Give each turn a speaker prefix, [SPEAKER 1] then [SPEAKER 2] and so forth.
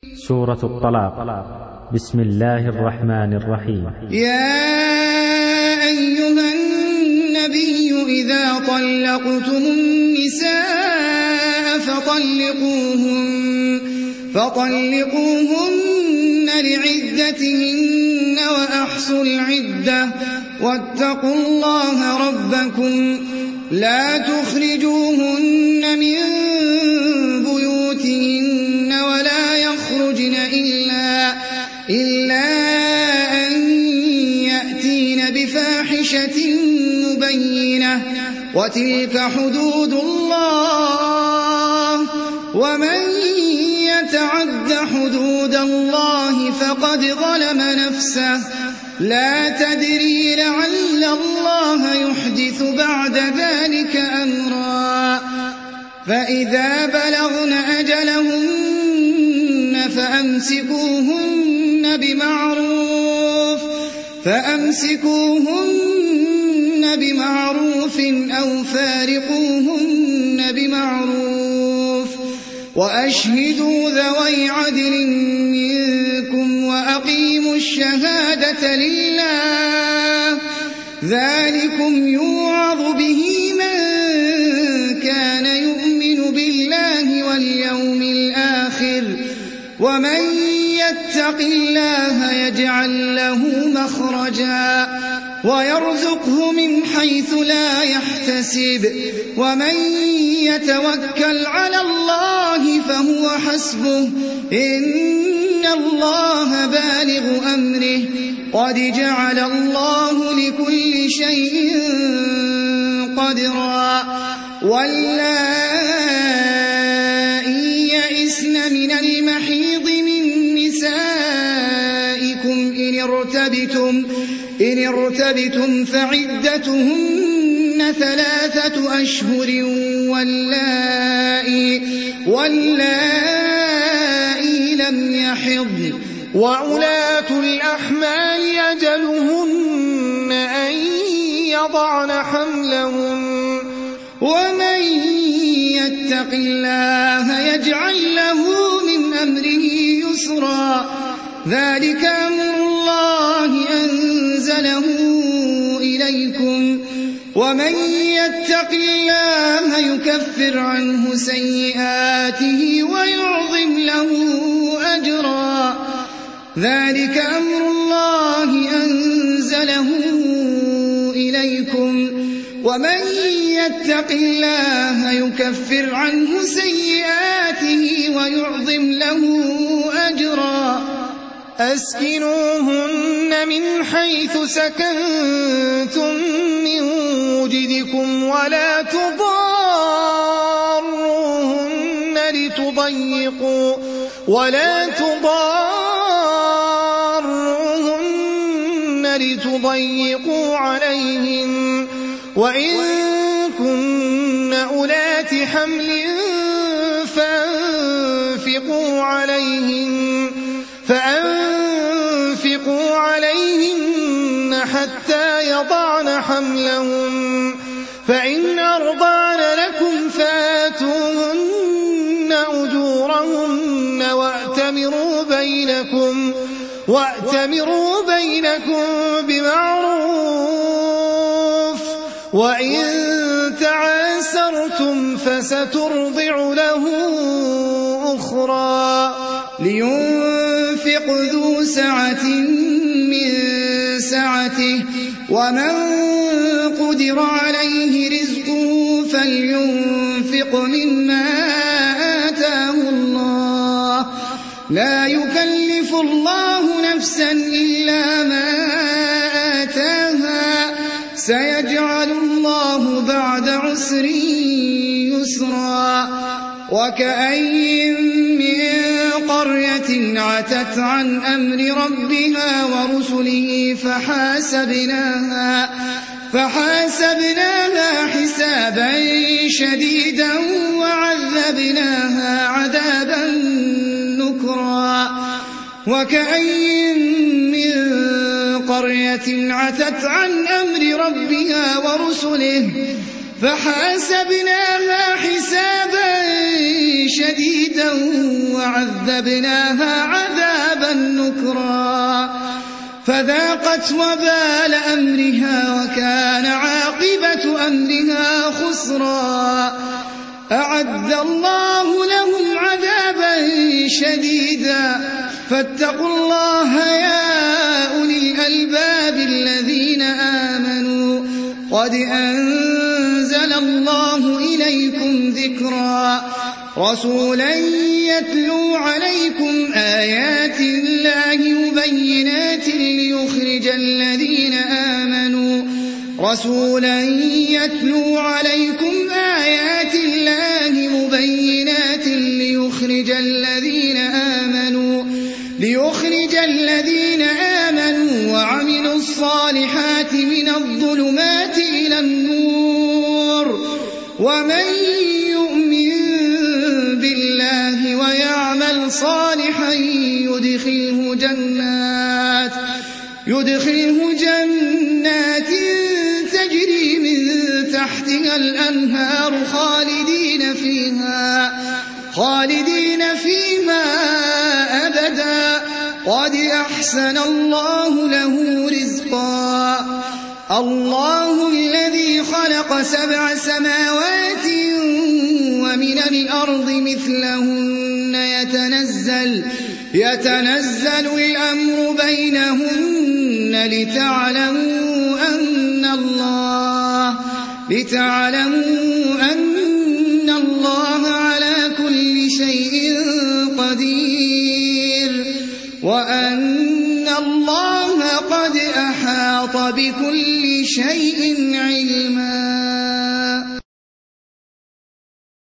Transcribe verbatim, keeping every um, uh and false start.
[SPEAKER 1] سورة الطلاق. بسم الله الرحمن الرحيم.
[SPEAKER 2] يا أيها النبي إذا طلقتم النساء فطلقوهن, فطلقوهن لعدتهن وأحصوا العدة واتقوا الله ربكم لا تخرجوهن من بيوتهن ولا يخرجن إلا, إلا أن يأتين بفاحشة مبينة وتلك حدود الله ومن يتعد حدود الله فقد ظلم نفسه لا تدري لعل الله يحدث بعد ذلك أمرا فإذا بلغن أجلهن فأمسكوهن بمعروف فأمسكوهن بمعروف أو فارقوهن بمعروف وأشهدوا ذوي عدل منكم وأقيموا الشهادة لله ذلكم يوعظ به من كان يؤمن بالله واليوم الآخر ومن يتق الله يجعل له مخرجا ويرزقه من حيث لا يحتسب ومن يتوكل على الله فهو حسبه إن الله بالغ أمره قد جعل الله لكل شيء قدرا واللائي يئسن من المحيض من نسائكم إن ارتبتم, إن ارتبتم فعدتهن ثلاثة أشهر واللائي, واللائي لم يحضن وأولاة الأحمال أجلهن أن يضعن حملهن ومن يتق الله يجعل له من أمره يسرا ذلك أمر الله أنزله إليكم ومن يتق الله يكفر عنه سيئاته ويعظم له أجرا ذلك أمر الله أنزله إليكم ومن يتق الله يكفر عنه سيئاته ويعظم له أجرا أسكنوهن من حيث سكنتم من وجدكم ولا تضاروهن لتضيقوا ولا تضاروهن لتضيقوا عليهن وإن كن أولات حمل فأنفقوا عليهن فأنفقوا عليهن حتى يضعن حملهن فإن أرضعن لكم فآتوهن أجورهن وأتمروا بينكم, وأتمروا بينكم بمعروف وإن تعاسرتم فسترضع له أخرى لينفق ذو سعة من سعته ومن قدر عليه رزقه فلينفق مما آتاه الله لا يكلف الله نفسا إلا ما آتاها سيجعل الله بعد عسر يسرا وكأين من قرية عتت عن أمر ربها ورسله فحاسبناها, فحاسبناها حسابا شديدا وعذبناها عذابا نكرا وكأين من قرية عتت عن أمر ربها ورسله فحاسبناها حسابا شديدا وعذبناها عذابا نكرا فذاقت وبال أمرها وكان عاقبة أمرها خسرا أعد الله لهم عذابا شديدا فاتقوا الله يا أولي الألباب الذين آمنوا قد أنزل الله إليكم ذكرا رسولا يتلو عليكم آيات الله مبينات ليخرج الذين آمنوا رسولا يتلو عليكم آيات الله مبينات ليخرج الذين آمنوا ليخرج الذين آمنوا وعملوا الصالحات من الظلمات إلى النور ومن يؤمن بالله ويعمل صالحا يدخله جنات يدخله جنات تجري من تحتها الأنهار خالدين فيها خالدين فيها أبدا قد أحسن الله له رزقا الله الذي خلق سبع سماوات ومن الأرض مثلهن يتنزل يتنزل الأمر بينهن لتعلموا أن الله لتعلموا أن الله على كل شيء قدير وأن الله قد أحاط بكل شيء علما.